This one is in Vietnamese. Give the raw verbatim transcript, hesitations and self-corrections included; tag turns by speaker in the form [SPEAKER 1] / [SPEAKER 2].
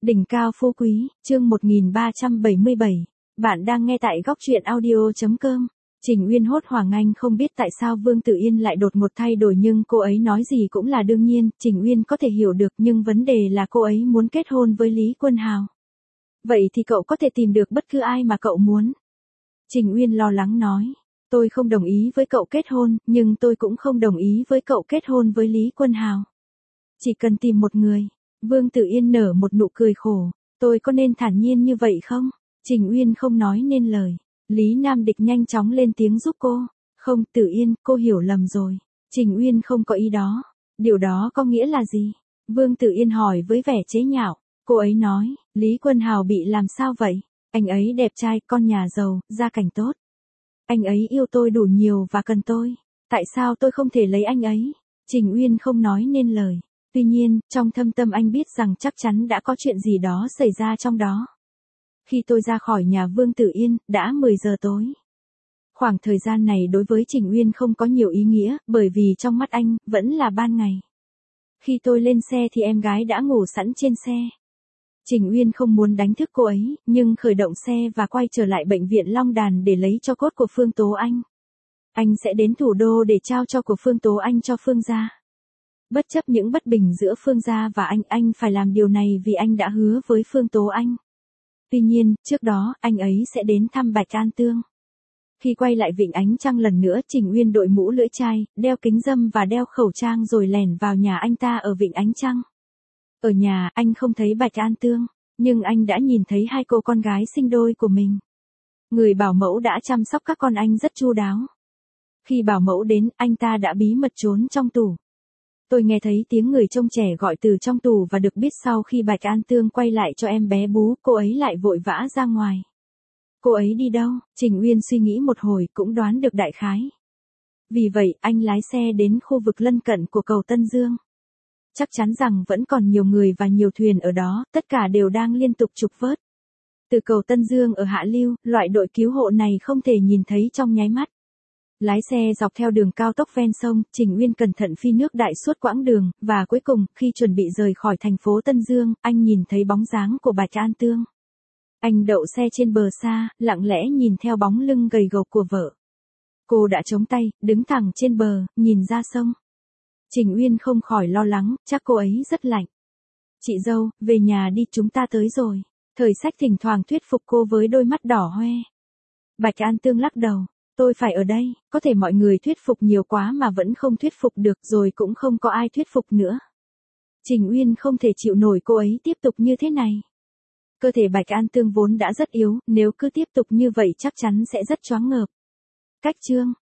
[SPEAKER 1] Đỉnh cao phú quý, chương một nghìn ba trăm bảy mươi bảy. Bạn đang nghe tại góc truyện audio chấm com. Trình Uyên hốt hoảng, anh không biết tại sao Vương Tử Yên lại đột ngột thay đổi, nhưng cô ấy nói gì cũng là đương nhiên, Trình Uyên có thể hiểu được, nhưng vấn đề là cô ấy muốn kết hôn với Lý Quân Hào. Vậy thì cậu có thể tìm được bất cứ ai mà cậu muốn. Trình Uyên lo lắng nói, tôi không đồng ý với cậu kết hôn, nhưng tôi cũng không đồng ý với cậu kết hôn với Lý Quân Hào. Chỉ cần tìm một người. Vương Tử Yên nở một nụ cười khổ, tôi có nên thản nhiên như vậy không? Trình Uyên không nói nên lời. Lý Nam Địch nhanh chóng lên tiếng giúp cô. Không, Tử Yên, cô hiểu lầm rồi. Trình Uyên không có ý đó. Điều đó có nghĩa là gì? Vương Tử Yên hỏi với vẻ chế nhạo. Cô ấy nói, Lý Quân Hào bị làm sao vậy? Anh ấy đẹp trai, con nhà giàu, gia cảnh tốt. Anh ấy yêu tôi đủ nhiều và cần tôi. Tại sao tôi không thể lấy anh ấy? Trình Uyên không nói nên lời. Tuy nhiên, trong thâm tâm anh biết rằng chắc chắn đã có chuyện gì đó xảy ra trong đó. Khi tôi ra khỏi nhà Vương Tử Yên, đã mười giờ tối. Khoảng thời gian này đối với Trình Uyên không có nhiều ý nghĩa, bởi vì trong mắt anh, vẫn là ban ngày. Khi tôi lên xe thì em gái đã ngủ sẵn trên xe. Trình Uyên không muốn đánh thức cô ấy, nhưng khởi động xe và quay trở lại bệnh viện Long Đàn để lấy tro cốt của Phương Tố Anh. Anh sẽ đến thủ đô để trao tro của Phương Tố Anh cho Phương gia. Bất chấp những bất bình giữa Phương gia và anh, anh phải làm điều này vì anh đã hứa với Phương Tố Anh. Tuy nhiên, trước đó, anh ấy sẽ đến thăm Bạch An Tương. Khi quay lại Vịnh Ánh Trăng lần nữa, Trình Uyên đội mũ lưỡi chai, đeo kính râm và đeo khẩu trang rồi lẻn vào nhà anh ta ở Vịnh Ánh Trăng. Ở nhà, anh không thấy Bạch An Tương, nhưng anh đã nhìn thấy hai cô con gái sinh đôi của mình. Người bảo mẫu đã chăm sóc các con anh rất chu đáo. Khi bảo mẫu đến, anh ta đã bí mật trốn trong tủ. Tôi nghe thấy tiếng người trông trẻ gọi từ trong tù và được biết sau khi Bạch An Tương quay lại cho em bé bú, cô ấy lại vội vã ra ngoài. Cô ấy đi đâu? Trình Uyên suy nghĩ một hồi cũng đoán được đại khái. Vì vậy, anh lái xe đến khu vực lân cận của cầu Tân Dương. Chắc chắn rằng vẫn còn nhiều người và nhiều thuyền ở đó, tất cả đều đang liên tục trục vớt. Từ cầu Tân Dương ở hạ lưu, loại đội cứu hộ này không thể nhìn thấy trong nháy mắt. Lái xe dọc theo đường cao tốc ven sông, Trình Uyên cẩn thận phi nước đại suốt quãng đường, và cuối cùng, khi chuẩn bị rời khỏi thành phố Tân Dương, anh nhìn thấy bóng dáng của Bạch An Tương. Anh đậu xe trên bờ xa, lặng lẽ nhìn theo bóng lưng gầy gộc của vợ. Cô đã chống tay, đứng thẳng trên bờ, nhìn ra sông. Trình Uyên không khỏi lo lắng, chắc cô ấy rất lạnh. Chị dâu, về nhà đi, chúng ta tới rồi. Thời Sách thỉnh thoảng thuyết phục cô với đôi mắt đỏ hoe. Bạch An Tương lắc đầu. Tôi phải ở đây, có thể mọi người thuyết phục nhiều quá mà vẫn không thuyết phục được, rồi cũng không có ai thuyết phục nữa. Trình Uyên không thể chịu nổi cô ấy tiếp tục như thế này. Cơ thể Bạch An Tương vốn đã rất yếu, nếu cứ tiếp tục như vậy chắc chắn sẽ rất choáng ngợp. Cách chương,